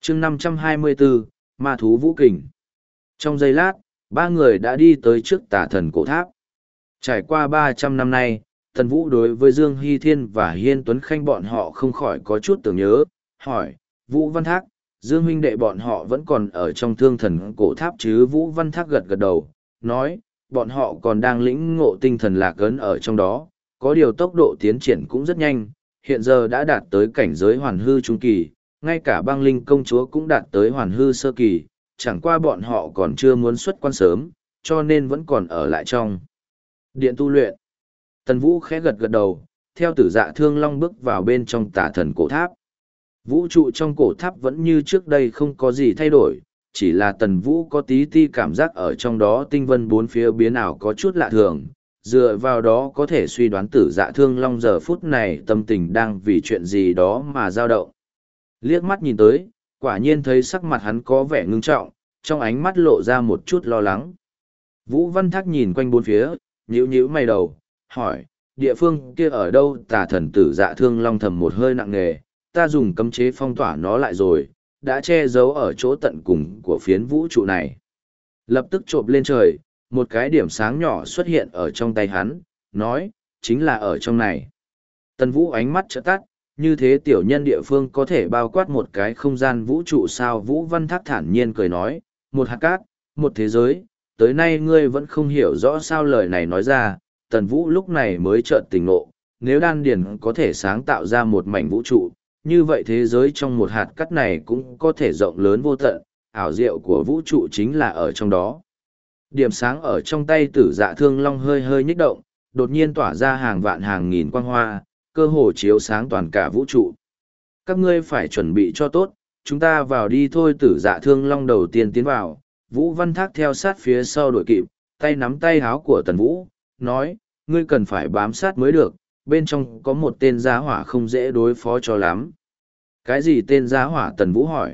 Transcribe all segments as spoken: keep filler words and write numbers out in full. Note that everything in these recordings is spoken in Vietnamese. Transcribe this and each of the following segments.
chương năm trăm hai mươi bốn, Ma thú vũ kình. Trong giây lát, ba người đã đi tới trước tà thần cổ tháp. Trải qua ba trăm năm nay, Tần Vũ đối với Dương Hy Thiên và Hiên Tuấn Khanh bọn họ không khỏi có chút tưởng nhớ, hỏi, Vũ Văn Thác, Dương huynh đệ bọn họ vẫn còn ở trong thương thần cổ tháp chứ? Vũ Văn Thác gật gật đầu, nói, bọn họ còn đang lĩnh ngộ tinh thần lạc ấn ở trong đó, có điều tốc độ tiến triển cũng rất nhanh, hiện giờ đã đạt tới cảnh giới hoàn hư trung kỳ, ngay cả băng linh công chúa cũng đạt tới hoàn hư sơ kỳ, chẳng qua bọn họ còn chưa muốn xuất quan sớm, cho nên vẫn còn ở lại trong điện tu luyện. Tần Vũ khẽ gật gật đầu, theo Tử Dạ Thương Long bước vào bên trong tà thần cổ tháp. Vũ trụ trong cổ tháp vẫn như trước đây không có gì thay đổi, chỉ là Tần Vũ có tí ti cảm giác ở trong đó tinh vân bốn phía biến ảo có chút lạ thường, dựa vào đó có thể suy đoán Tử Dạ Thương Long giờ phút này tâm tình đang vì chuyện gì đó mà dao động. Liếc mắt nhìn tới, quả nhiên thấy sắc mặt hắn có vẻ ngưng trọng, trong ánh mắt lộ ra một chút lo lắng. Vũ Văn Thác nhìn quanh bốn phía, nhíu nhíu mày đầu, hỏi, địa phương kia ở đâu? Tà thần Tử Dạ Thương Long thầm một hơi nặng nề, ta dùng cấm chế phong tỏa nó lại rồi, đã che giấu ở chỗ tận cùng của phiến vũ trụ này. Lập tức chộp lên trời, một cái điểm sáng nhỏ xuất hiện ở trong tay hắn, nói, chính là ở trong này. Tần Vũ ánh mắt chợt tắt, như thế tiểu nhân địa phương có thể bao quát một cái không gian vũ trụ sao? Vũ Văn Thác thản nhiên cười nói, một hạt cát, một thế giới, tới nay ngươi vẫn không hiểu rõ sao lời này nói ra. Tần Vũ lúc này mới chợt tỉnh ngộ, nếu đan điền có thể sáng tạo ra một mảnh vũ trụ, như vậy thế giới trong một hạt cát này cũng có thể rộng lớn vô tận, ảo diệu của vũ trụ chính là ở trong đó. Điểm sáng ở trong tay Tử Dạ Thương Long hơi hơi nhích động, đột nhiên tỏa ra hàng vạn hàng nghìn quang hoa, cơ hồ chiếu sáng toàn cả vũ trụ. Các ngươi phải chuẩn bị cho tốt, chúng ta vào đi thôi. Tử Dạ Thương Long đầu tiên tiến vào, Vũ Văn Thác theo sát phía sau đuổi kịp, tay nắm tay háo của Tần Vũ, nói, ngươi cần phải bám sát mới được, bên trong có một tên giá hỏa không dễ đối phó cho lắm. Cái gì tên giá hỏa? Tần Vũ hỏi.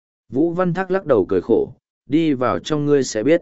Vũ Văn Thác lắc đầu cười khổ, đi vào trong ngươi sẽ biết.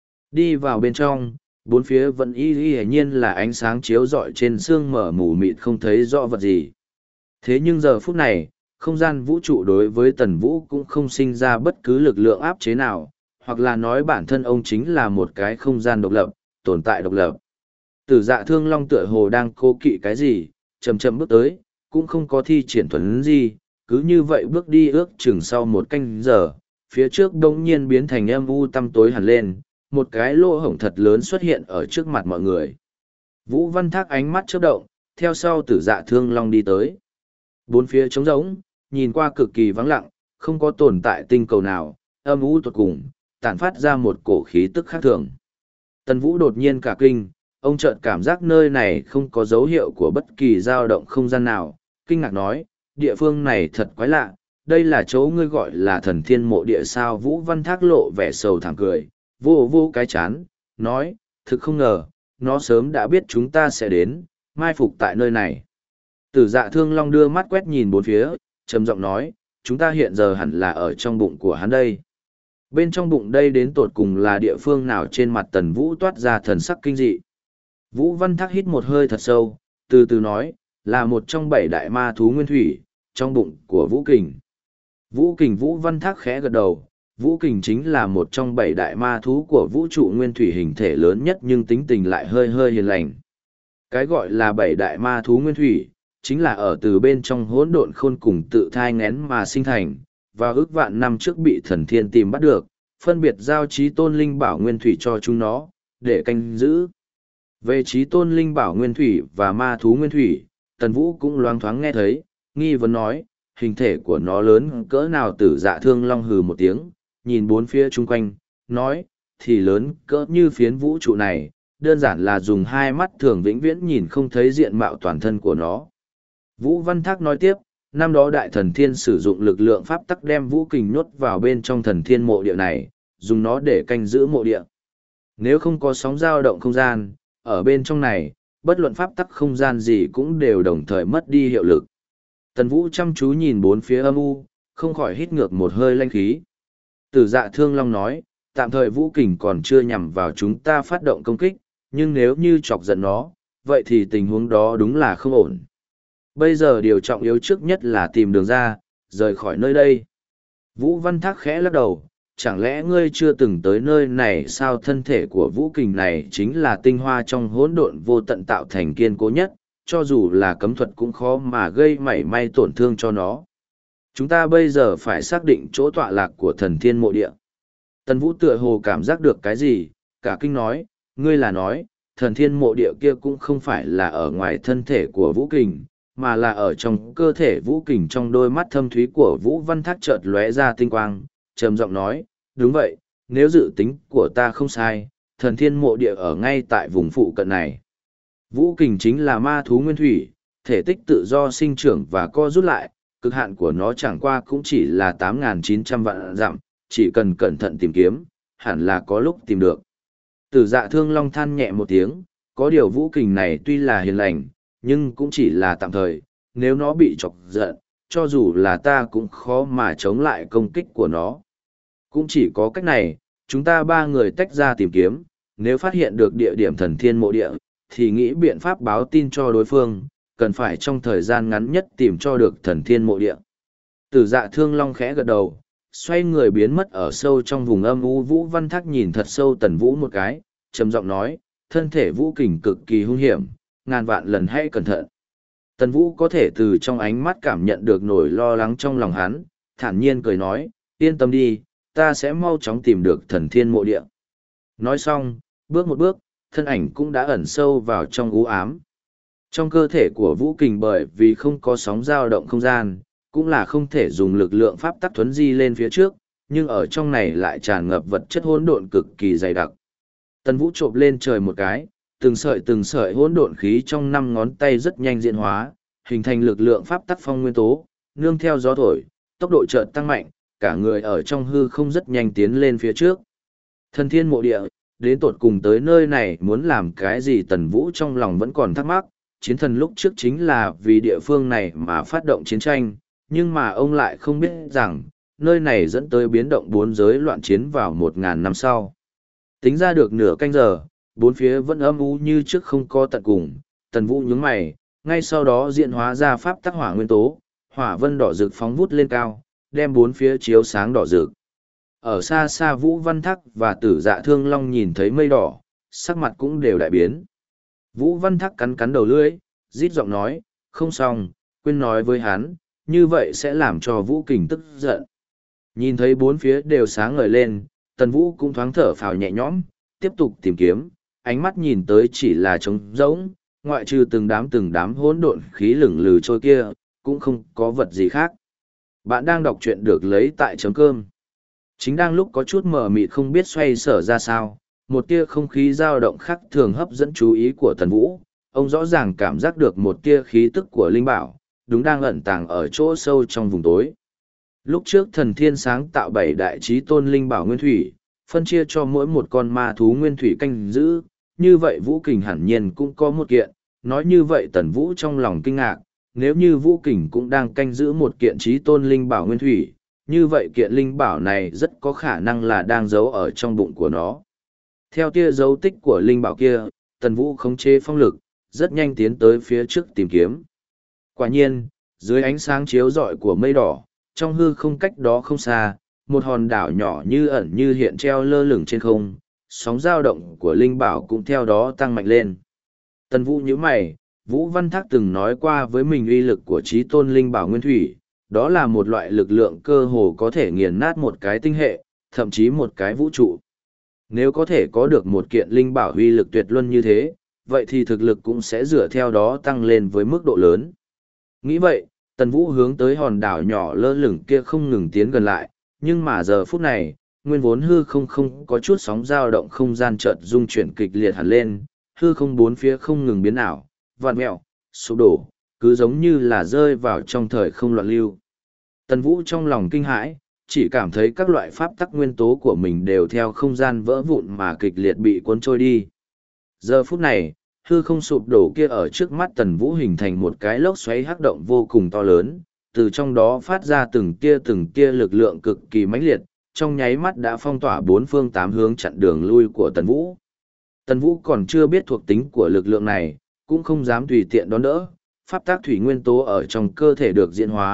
Đi vào bên trong, bốn phía vẫn y y hề nhiên là ánh sáng chiếu rọi trên sương mở mù mịt không thấy rõ vật gì. Thế nhưng giờ phút này, không gian vũ trụ đối với Tần Vũ cũng không sinh ra bất cứ lực lượng áp chế nào, hoặc là nói bản thân ông chính là một cái không gian độc lập, tồn tại độc lập. Tử Dạ Thương Long tựa hồ đang cố kỵ cái gì, chậm chậm bước tới, cũng không có thi triển thuần gì, cứ như vậy bước đi ước chừng sau một canh giờ, phía trước đông nhiên biến thành âm u tăm tối hẳn lên, một cái lỗ hổng thật lớn xuất hiện ở trước mặt mọi người. Vũ Văn Thác ánh mắt chớp động, theo sau Tử Dạ Thương Long đi tới. Bốn phía trống rỗng, nhìn qua cực kỳ vắng lặng, không có tồn tại tinh cầu nào, âm u tột cùng, tản phát ra một cổ khí tức khác thường. Tần Vũ đột nhiên cả kinh, ông chợt cảm giác nơi này không có dấu hiệu của bất kỳ dao động không gian nào, kinh ngạc nói, địa phương này thật quái lạ, đây là chỗ ngươi gọi là thần thiên mộ địa sao? Vũ Văn Thác lộ vẻ sầu thảm cười, vô vô cái chán, nói, thực không ngờ, nó sớm đã biết chúng ta sẽ đến, mai phục tại nơi này. Tử Dạ Thương Long đưa mắt quét nhìn bốn phía, trầm giọng nói, chúng ta hiện giờ hẳn là ở trong bụng của hắn đây. Bên trong bụng đây đến tột cùng là địa phương nào? Trên mặt Tần Vũ toát ra thần sắc kinh dị. Vũ Văn Thác hít một hơi thật sâu, từ từ nói, là một trong bảy đại ma thú nguyên thủy, trong bụng của Vũ Kình. Vũ Kình. Vũ Văn Thác khẽ gật đầu, Vũ Kình chính là một trong bảy đại ma thú của vũ trụ nguyên thủy, hình thể lớn nhất nhưng tính tình lại hơi hơi hiền lành. Cái gọi là bảy đại ma thú nguyên thủy, chính là ở từ bên trong hỗn độn khôn cùng tự thai ngén mà sinh thành, và ước vạn năm trước bị thần thiên tìm bắt được, phân biệt giao trí tôn linh bảo nguyên thủy cho chúng nó, để canh giữ. Về trí tôn linh bảo nguyên thủy và ma thú nguyên thủy, Tần Vũ cũng loáng thoáng nghe thấy, nghi vấn nói, hình thể của nó lớn cỡ nào? Tử Dạ Thương Long hừ một tiếng, nhìn bốn phía chung quanh, nói, thì lớn cỡ như phiến vũ trụ này, đơn giản là dùng hai mắt thường vĩnh viễn nhìn không thấy diện mạo toàn thân của nó. Vũ Văn Thác nói tiếp, năm đó đại thần thiên sử dụng lực lượng pháp tắc đem Vũ Kình nhốt vào bên trong thần thiên mộ địa này, dùng nó để canh giữ mộ địa. Nếu không có sóng dao động không gian, ở bên trong này, bất luận pháp tắc không gian gì cũng đều đồng thời mất đi hiệu lực. Tần Vũ chăm chú nhìn bốn phía âm u, không khỏi hít ngược một hơi lanh khí. Tử Dạ Thương Long nói, tạm thời Vũ Kình còn chưa nhằm vào chúng ta phát động công kích, nhưng nếu như chọc giận nó, vậy thì tình huống đó đúng là không ổn. Bây giờ điều trọng yếu trước nhất là tìm đường ra, rời khỏi nơi đây. Vũ Văn Thác khẽ lắc đầu, chẳng lẽ ngươi chưa từng tới nơi này sao? Thân thể của vũ kình này chính là tinh hoa trong hỗn độn vô tận tạo thành kiên cố nhất, cho dù là cấm thuật cũng khó mà gây mảy may tổn thương cho nó. Chúng ta bây giờ phải xác định chỗ tọa lạc của thần thiên mộ địa. Tần Vũ tựa hồ cảm giác được cái gì, cả kinh nói, ngươi là nói, thần thiên mộ địa kia cũng không phải là ở ngoài thân thể của vũ kình, mà là ở trong cơ thể vũ kình. Trong đôi mắt thâm thúy của Vũ Văn Thác chợt lóe ra tinh quang, trầm giọng nói, đúng vậy, nếu dự tính của ta không sai, thần thiên mộ địa ở ngay tại vùng phụ cận này. Vũ kình chính là ma thú nguyên thủy, thể tích tự do sinh trưởng và co rút lại, cực hạn của nó chẳng qua cũng chỉ là tám nghìn chín trăm vạn dặm, chỉ cần cẩn thận tìm kiếm, hẳn là có lúc tìm được. Tử Dạ Thương Long than nhẹ một tiếng, có điều vũ kình này tuy là hiền lành, nhưng cũng chỉ là tạm thời, nếu nó bị chọc giận, cho dù là ta cũng khó mà chống lại công kích của nó. Cũng chỉ có cách này, chúng ta ba người tách ra tìm kiếm, nếu phát hiện được địa điểm thần thiên mộ địa, thì nghĩ biện pháp báo tin cho đối phương, cần phải trong thời gian ngắn nhất tìm cho được thần thiên mộ địa. Tử Dạ Thương Long khẽ gật đầu, xoay người biến mất ở sâu trong vùng âm u. Vũ Văn Thác nhìn thật sâu Tần Vũ một cái, trầm giọng nói, thân thể vũ kình cực kỳ hung hiểm, ngàn vạn lần hãy cẩn thận. Tần Vũ có thể từ trong ánh mắt cảm nhận được nỗi lo lắng trong lòng hắn, thản nhiên cười nói, yên tâm đi, ta sẽ mau chóng tìm được thần thiên mộ địa. Nói xong, bước một bước, thân ảnh cũng đã ẩn sâu vào trong u ám. Trong cơ thể của vũ kình bởi vì không có sóng dao động không gian, cũng là không thể dùng lực lượng pháp tắc thuấn di lên phía trước, nhưng ở trong này lại tràn ngập vật chất hỗn độn cực kỳ dày đặc. Tần Vũ chộp lên trời một cái, từng sợi từng sợi hỗn độn khí trong năm ngón tay rất nhanh diễn hóa, hình thành lực lượng pháp tắc phong nguyên tố, nương theo gió thổi, tốc độ chợt tăng mạnh, cả người ở trong hư không rất nhanh tiến lên phía trước. Thần thiên mộ địa, đến tột cùng tới nơi này muốn làm cái gì? Tần Vũ trong lòng vẫn còn thắc mắc, chiến thần lúc trước chính là vì địa phương này mà phát động chiến tranh, nhưng mà ông lại không biết rằng, nơi này dẫn tới biến động bốn giới loạn chiến vào một ngàn năm sau. Tính ra được nửa canh giờ, bốn phía vẫn âm u như trước không có tận cùng. Tần Vũ nhướng mày, ngay sau đó diễn hóa ra pháp tắc hỏa nguyên tố, hỏa vân đỏ rực phóng vút lên cao, đem bốn phía chiếu sáng đỏ rực. Ở xa xa Vũ Văn Thác và Tử Dạ Thương Long nhìn thấy mây đỏ, sắc mặt cũng đều đại biến. Vũ Văn Thác cắn cắn đầu lưỡi, rít giọng nói, không xong, quên nói với hắn, như vậy sẽ làm cho Vũ Kình tức giận. Nhìn thấy bốn phía đều sáng ngời lên, Tần Vũ cũng thoáng thở phào nhẹ nhõm, tiếp tục tìm kiếm, ánh mắt nhìn tới chỉ là trống rỗng, ngoại trừ từng đám từng đám hỗn độn khí lửng lừ trôi kia, cũng không có vật gì khác. Bạn đang đọc truyện được lấy tại chấm cơm. Chính đang lúc có chút mờ mịt không biết xoay sở ra sao, một tia không khí dao động khác thường hấp dẫn chú ý của Tần Vũ, ông rõ ràng cảm giác được một tia khí tức của linh bảo, đúng đang ẩn tàng ở chỗ sâu trong vùng tối. Lúc trước thần thiên sáng tạo bảy đại chí tôn linh bảo nguyên thủy, phân chia cho mỗi một con ma thú nguyên thủy canh giữ, như vậy Vũ Kình hẳn nhiên cũng có một kiện, nói như vậy Tần Vũ trong lòng kinh ngạc, nếu như Vũ Kình cũng đang canh giữ một kiện chí tôn linh bảo nguyên thủy, như vậy kiện linh bảo này rất có khả năng là đang giấu ở trong bụng của nó. Theo tia dấu tích của linh bảo kia, Tần Vũ khống chế phong lực, rất nhanh tiến tới phía trước tìm kiếm. Quả nhiên, dưới ánh sáng chiếu rọi của mây đỏ, trong hư không cách đó không xa, một hòn đảo nhỏ như ẩn như hiện treo lơ lửng trên không, sóng dao động của linh bảo cũng theo đó tăng mạnh lên. Tần Vũ nhíu mày, Vũ Văn Thác từng nói qua với mình uy lực của chí tôn linh bảo nguyên thủy, đó là một loại lực lượng cơ hồ có thể nghiền nát một cái tinh hệ, thậm chí một cái vũ trụ. Nếu có thể có được một kiện linh bảo uy lực tuyệt luân như thế, vậy thì thực lực cũng sẽ dựa theo đó tăng lên với mức độ lớn. Nghĩ vậy, Tần Vũ hướng tới hòn đảo nhỏ lơ lửng kia không ngừng tiến gần lại, nhưng mà giờ phút này, nguyên vốn hư không không có chút sóng dao động không gian chợt rung chuyển kịch liệt hẳn lên, hư không bốn phía không ngừng biến ảo, vặn mẹo, sụp đổ, cứ giống như là rơi vào trong thời không loạn lưu. Tần Vũ trong lòng kinh hãi, chỉ cảm thấy các loại pháp tắc nguyên tố của mình đều theo không gian vỡ vụn mà kịch liệt bị cuốn trôi đi. Giờ phút này, hư không sụp đổ kia ở trước mắt Tần Vũ hình thành một cái lốc xoáy hắc động vô cùng to lớn, từ trong đó phát ra từng tia từng tia lực lượng cực kỳ mãnh liệt, trong nháy mắt đã phong tỏa bốn phương tám hướng chặn đường lui của Tần Vũ. Tần Vũ còn chưa biết thuộc tính của lực lượng này, cũng không dám tùy tiện đón đỡ, pháp tác thủy nguyên tố ở trong cơ thể được diễn hóa,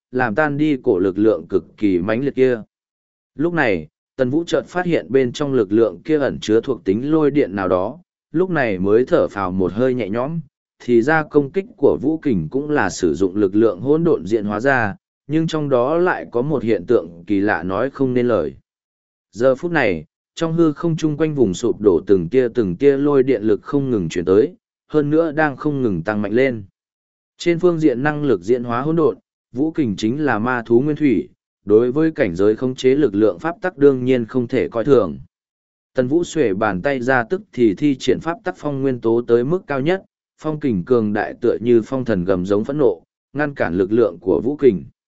làm tan đi cổ lực lượng cực kỳ mãnh liệt kia. Lúc này, Tần Vũ chợt phát hiện bên trong lực lượng kia ẩn chứa thuộc tính lôi điện nào đó, lúc này mới thở phào một hơi nhẹ nhõm, thì ra công kích của Vũ Kình cũng là sử dụng lực lượng hỗn độn diễn hóa ra, nhưng trong đó lại có một hiện tượng kỳ lạ nói không nên lời. Giờ phút này, trong hư không chung quanh vùng sụp đổ từng tia từng tia lôi điện lực không ngừng chuyển tới, hơn nữa đang không ngừng tăng mạnh lên. Trên phương diện năng lực diễn hóa hỗn độn, Vũ Kình chính là ma thú nguyên thủy, đối với cảnh giới khống chế lực lượng pháp tắc đương nhiên không thể coi thường. Tần Vũ xuề bàn tay ra tức thì thi triển pháp tắc phong nguyên tố tới mức cao nhất, phong kình cường đại tựa như phong thần gầm giống phẫn nộ, ngăn cản lực lượng của Vũ Kình.